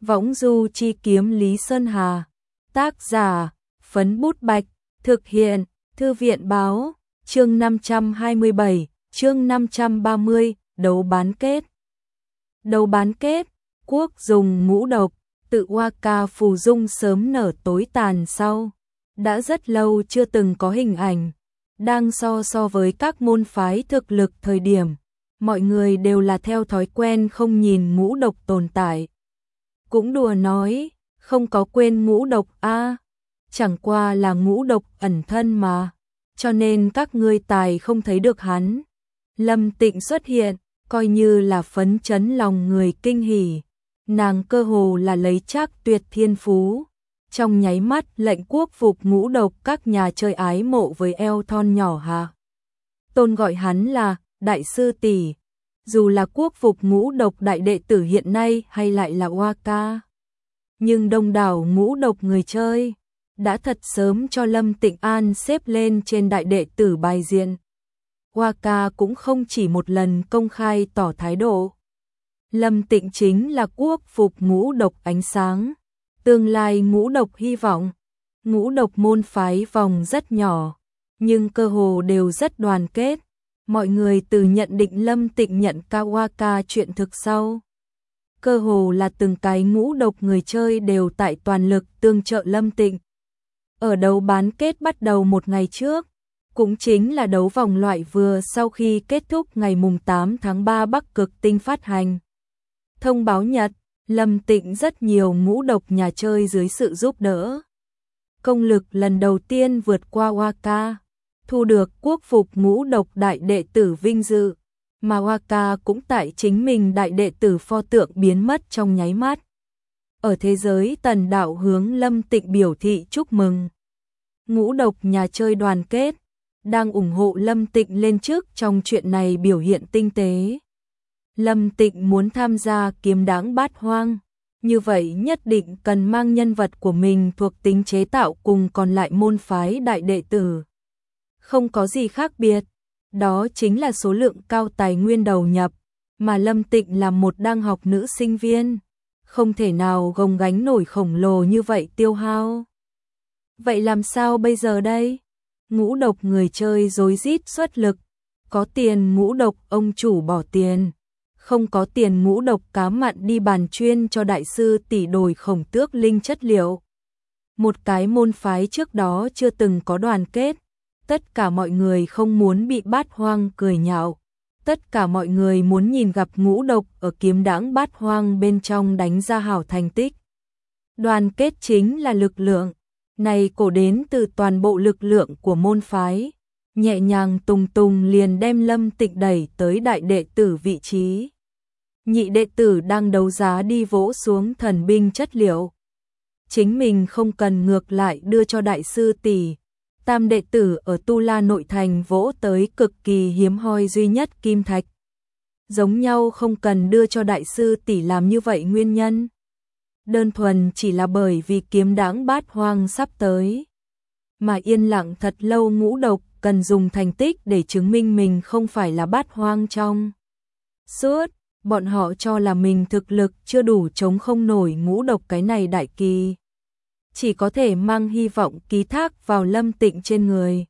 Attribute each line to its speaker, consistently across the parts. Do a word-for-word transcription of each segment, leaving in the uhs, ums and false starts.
Speaker 1: Võng du chi kiếm Lý Sơn Hà. Tác giả, Phấn Bút Bạch. Thực hiện, Thư viện Báo. Chương năm trăm hai mươi bảy, chương năm trăm ba mươi, đấu bán kết. Đấu bán kết, quốc dùng ngũ độc, tự Hoa Ca phù dung sớm nở tối tàn sau. Đã rất lâu chưa từng có hình ảnh, đang so so với các môn phái thực lực thời điểm. Mọi người đều là theo thói quen không nhìn ngũ độc tồn tại. Cũng đùa nói, không có quên ngũ độc a, chẳng qua là ngũ độc ẩn thân mà, cho nên các ngươi tài không thấy được hắn. Lâm Tịnh xuất hiện, coi như là phấn chấn lòng người kinh hỉ. Nàng cơ hồ là lấy trác tuyệt thiên phú, trong nháy mắt lệnh quốc phục ngũ độc các nhà chơi ái mộ với eo thon nhỏ hà. Tôn gọi hắn là đại sư tỷ, dù là quốc phục ngũ độc đại đệ tử hiện nay hay lại là Hoa Ca. Nhưng đông đảo ngũ độc người chơi đã thật sớm cho Lâm Tịnh An xếp lên trên đại đệ tử bài diện. Hoa Ca cũng không chỉ một lần công khai tỏ thái độ. Lâm Tịnh chính là quốc phục ngũ độc ánh sáng, tương lai ngũ độc hy vọng. Ngũ độc môn phái vòng rất nhỏ, nhưng cơ hồ đều rất đoàn kết. Mọi người từ nhận định Lâm Tịnh nhận cao Hoa Ca chuyện thực sau. Cơ hồ là từng cái ngũ độc người chơi đều tại toàn lực tương trợ Lâm Tịnh. Ở đấu bán kết bắt đầu một ngày trước, cũng chính là đấu vòng loại vừa sau khi kết thúc ngày mùng tám tháng ba Bắc Cực Tinh phát hành. Thông báo nhật, Lâm Tịnh rất nhiều ngũ độc nhà chơi dưới sự giúp đỡ. Công lực lần đầu tiên vượt qua Hoa Ca, thu được quốc phục ngũ độc đại đệ tử vinh dự, mà Hoa Ca cũng tại chính mình đại đệ tử pho tượng biến mất trong nháy mắt. Ở thế giới tần đạo hướng Lâm Tịnh biểu thị chúc mừng. Ngũ độc nhà chơi đoàn kết, đang ủng hộ Lâm Tịnh lên trước trong chuyện này biểu hiện tinh tế. Lâm Tịnh muốn tham gia kiếm đáng bát hoang, như vậy nhất định cần mang nhân vật của mình thuộc tính chế tạo cùng còn lại môn phái đại đệ tử. Không có gì khác biệt, đó chính là số lượng cao tài nguyên đầu nhập, mà Lâm Tịnh là một đang học nữ sinh viên, không thể nào gồng gánh nổi khổng lồ như vậy tiêu hao. Vậy làm sao bây giờ đây? Ngũ độc người chơi rối rít xuất lực, có tiền ngũ độc ông chủ bỏ tiền, không có tiền ngũ độc cá mặn đi bàn chuyên cho đại sư tỷ đổi khổng tước linh chất liệu. Một cái môn phái trước đó chưa từng có đoàn kết, tất cả mọi người không muốn bị bát hoang cười nhạo, tất cả mọi người muốn nhìn gặp ngũ độc ở kiếm đãng bát hoang bên trong đánh ra hảo thành tích. Đoàn kết chính là lực lượng, này cổ đến từ toàn bộ lực lượng của môn phái, nhẹ nhàng tùng tùng liền đem Lâm Tịnh đẩy tới đại đệ tử vị trí. Nhị đệ tử đang đấu giá đi vỗ xuống thần binh chất liệu, chính mình không cần ngược lại đưa cho đại sư tỷ. Tam đệ tử ở Tu La nội thành vỗ tới cực kỳ hiếm hoi duy nhất kim thạch, giống nhau không cần đưa cho đại sư tỷ làm như vậy nguyên nhân, đơn thuần chỉ là bởi vì kiếm đãng bát hoang sắp tới, mà yên lặng thật lâu ngũ độc cần dùng thành tích để chứng minh mình không phải là bát hoang trong suốt. Bọn họ cho là mình thực lực chưa đủ chống không nổi ngũ độc cái này đại kỳ, chỉ có thể mang hy vọng ký thác vào Lâm Tịnh trên người.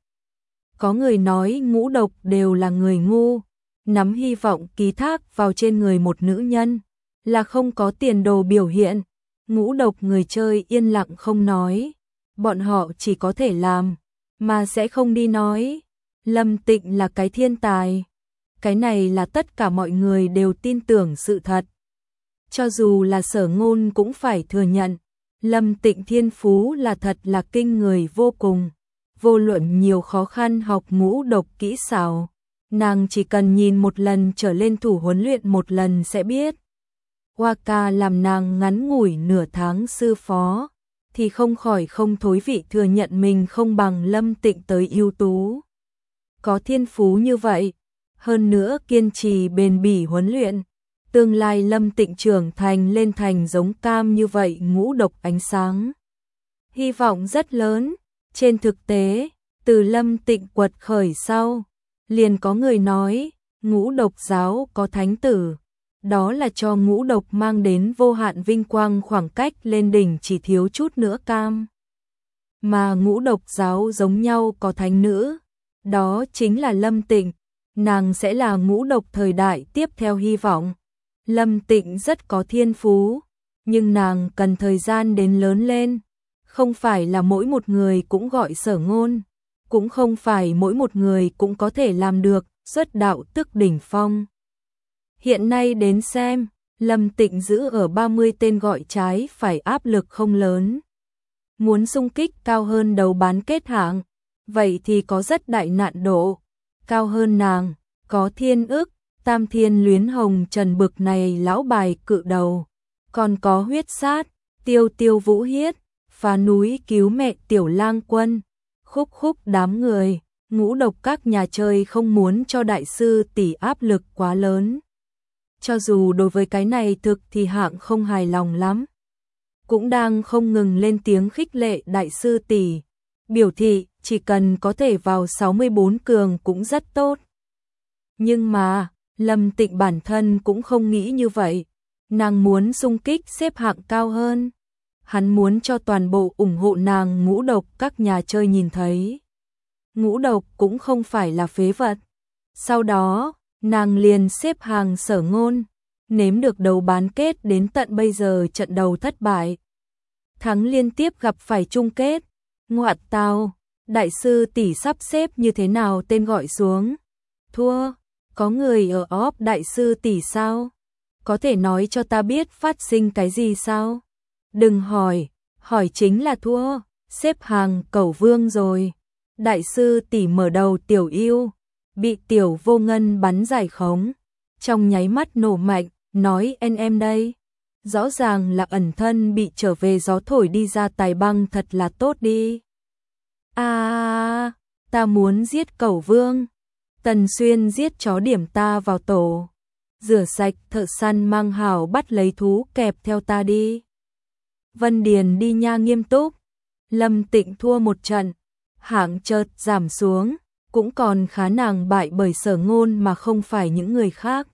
Speaker 1: Có người nói ngũ độc đều là người ngu, nắm hy vọng ký thác vào trên người một nữ nhân là không có tiền đồ biểu hiện. Ngũ độc người chơi yên lặng không nói, bọn họ chỉ có thể làm, mà sẽ không đi nói. Lâm Tịnh là cái thiên tài, cái này là tất cả mọi người đều tin tưởng sự thật. Cho dù là Sở Ngôn cũng phải thừa nhận, Lâm Tịnh thiên phú là thật là kinh người vô cùng. Vô luận nhiều khó khăn học ngũ độc kỹ xảo, nàng chỉ cần nhìn một lần trở lên thủ huấn luyện một lần sẽ biết. Hoa Ca làm nàng ngắn ngủi nửa tháng sư phó, thì không khỏi không thối vị thừa nhận mình không bằng Lâm Tịnh tới ưu tú. Có thiên phú như vậy, hơn nữa kiên trì bền bỉ huấn luyện, tương lai Lâm Tịnh trưởng thành lên thành giống cam như vậy ngũ độc ánh sáng. Hy vọng rất lớn. Trên thực tế, từ Lâm Tịnh quật khởi sau, liền có người nói, ngũ độc giáo có thánh tử, đó là cho ngũ độc mang đến vô hạn vinh quang, khoảng cách lên đỉnh chỉ thiếu chút nữa cam. Mà ngũ độc giáo giống nhau có thánh nữ, đó chính là Lâm Tịnh, nàng sẽ là ngũ độc thời đại tiếp theo hy vọng. Lâm Tịnh rất có thiên phú, nhưng nàng cần thời gian đến lớn lên, không phải là mỗi một người cũng gọi Sở Ngôn, cũng không phải mỗi một người cũng có thể làm được, xuất đạo tức đỉnh phong. Hiện nay đến xem, Lâm Tịnh giữ ở ba mươi tên gọi trái phải áp lực không lớn. Muốn xung kích cao hơn đầu bán kết hạng, vậy thì có rất đại nạn độ. Cao hơn nàng, có Thiên Ức, Tam Thiên Luyến Hồng Trần bực này lão bài cự đầu. Còn có Huyết Sát, Tiêu Tiêu Vũ Hiết, Phá Núi Cứu Mẹ Tiểu Lang Quân, Khúc Khúc đám người. Ngũ độc các nhà chơi không muốn cho đại sư tỷ áp lực quá lớn. Cho dù đối với cái này thực thì hạng không hài lòng lắm. Cũng đang không ngừng lên tiếng khích lệ đại sư tỷ, biểu thị chỉ cần có thể vào sáu mươi bốn cường cũng rất tốt. Nhưng mà, Lâm Tịnh bản thân cũng không nghĩ như vậy, nàng muốn xung kích xếp hạng cao hơn. Hắn muốn cho toàn bộ ủng hộ nàng ngũ độc các nhà chơi nhìn thấy. Ngũ độc cũng không phải là phế vật. Sau đó, nàng liền xếp hàng Sở Ngôn, nếm được đầu bán kết đến tận bây giờ trận đầu thất bại. Thắng liên tiếp gặp phải chung kết. Ngoại tào, đại sư tỷ sắp xếp như thế nào tên gọi xuống. Thua, có người ở óp đại sư tỷ sao? Có thể nói cho ta biết phát sinh cái gì sao? Đừng hỏi, hỏi chính là thua, xếp hàng Cẩu Vương rồi. Đại sư tỷ mở đầu Tiểu Yêu, bị Tiểu Vô Ngân bắn giải khống, trong nháy mắt nổ mạnh, nói en em đây. Rõ ràng là ẩn thân bị trở về gió thổi đi ra tài băng thật là tốt đi. À, ta muốn giết Cẩu Vương. Tần Xuyên giết chó điểm ta vào tổ. Rửa sạch thợ săn mang hảo bắt lấy thú kẹp theo ta đi. Vân Điền đi nha nghiêm túc. Lâm Tịnh thua một trận, hạng chợt giảm xuống, cũng còn khá nàng bại bởi Sở Ngôn mà không phải những người khác.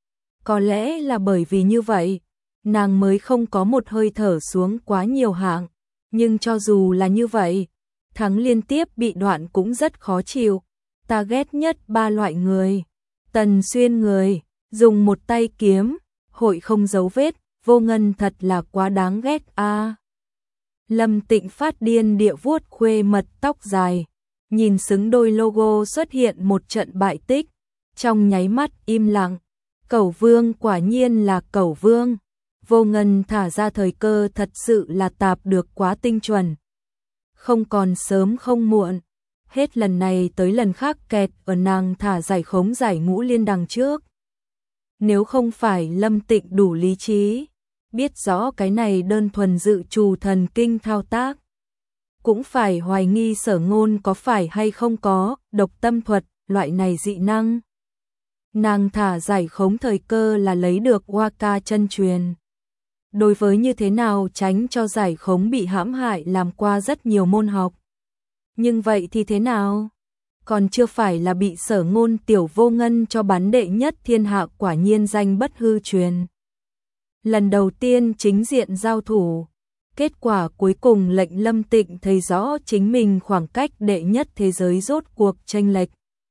Speaker 1: Có lẽ là bởi vì như vậy, nàng mới không có một hơi thở xuống quá nhiều hạng, nhưng cho dù là như vậy, thắng liên tiếp bị đoạn cũng rất khó chịu. Ta ghét nhất ba loại người. Tần Xuyên người, dùng một tay kiếm, hội không dấu vết, Vô Ngân thật là quá đáng ghét a. À. Lâm Tịnh phát điên địa vuốt khuê mật tóc dài, nhìn xứng đôi logo xuất hiện một trận bại tích, trong nháy mắt im lặng. Cẩu Vương quả nhiên là Cẩu Vương. Vô Ngân thả ra thời cơ thật sự là tạp được quá tinh chuẩn. Không còn sớm không muộn, hết lần này tới lần khác kẹt ở nàng thả giải khống giải ngũ liên đằng trước. Nếu không phải Lâm Tịnh đủ lý trí, biết rõ cái này đơn thuần dự trù thần kinh thao tác, cũng phải hoài nghi Sở Ngôn có phải hay không có độc tâm thuật loại này dị năng. Nàng thả giải khống thời cơ là lấy được Waka chân truyền. Đối với như thế nào tránh cho giải khống bị hãm hại làm qua rất nhiều môn học. Nhưng vậy thì thế nào? Còn chưa phải là bị Sở Ngôn Tiểu Vô Ngân cho bắn đệ nhất thiên hạ, quả nhiên danh bất hư truyền. Lần đầu tiên chính diện giao thủ, kết quả cuối cùng lệnh Lâm Tịnh thấy rõ chính mình khoảng cách đệ nhất thế giới rốt cuộc chênh lệch.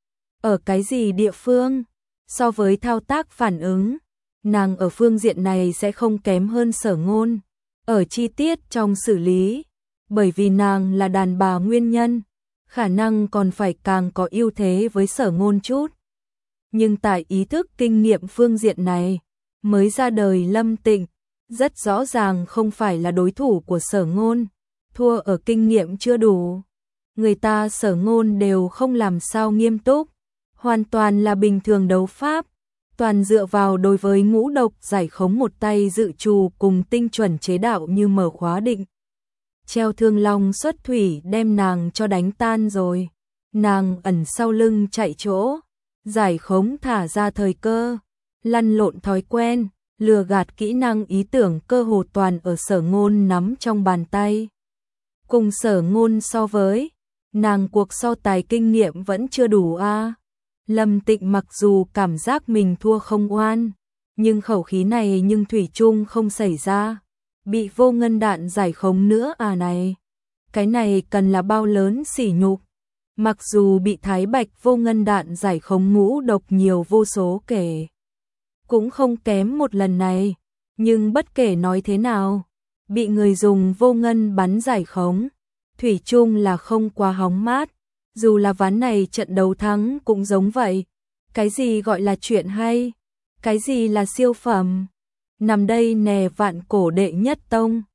Speaker 1: Ở cái gì địa phương? So với thao tác phản ứng, nàng ở phương diện này sẽ không kém hơn Sở Ngôn. Ở chi tiết trong xử lý, bởi vì nàng là đàn bà nguyên nhân, khả năng còn phải càng có ưu thế với Sở Ngôn chút. Nhưng tại ý thức kinh nghiệm phương diện này, mới ra đời Lâm Tịnh, rất rõ ràng không phải là đối thủ của Sở Ngôn, thua ở kinh nghiệm chưa đủ. Người ta Sở Ngôn đều không làm sao nghiêm túc, hoàn toàn là bình thường đấu pháp, toàn dựa vào đối với ngũ độc giải khống một tay dự trù cùng tinh chuẩn chế đạo như mở khóa định. Treo Thương Long xuất thủy đem nàng cho đánh tan rồi. Nàng ẩn sau lưng chạy chỗ, giải khống thả ra thời cơ, lăn lộn thói quen, lừa gạt kỹ năng ý tưởng cơ hồ toàn ở Sở Ngôn nắm trong bàn tay. Cùng Sở Ngôn so với, nàng cuộc so tài kinh nghiệm vẫn chưa đủ a. À. Lâm Tịnh mặc dù cảm giác mình thua không oan, Nhưng khẩu khí này nhưng thủy chung không xảy ra. Bị vô ngân đạn giải khống nữa à này. Cái này cần là bao lớn sỉ nhục. Mặc dù bị Thái Bạch vô ngân đạn giải khống ngũ độc nhiều vô số kể. Cũng không kém một lần này. Nhưng bất kể nói thế nào, bị người dùng vô ngân bắn giải khống, thủy chung là không quá hóng mát. Dù là ván này trận đấu thắng cũng giống vậy. Cái gì gọi là chuyện hay? Cái gì là siêu phẩm? Nằm đây nè vạn cổ đệ nhất tông.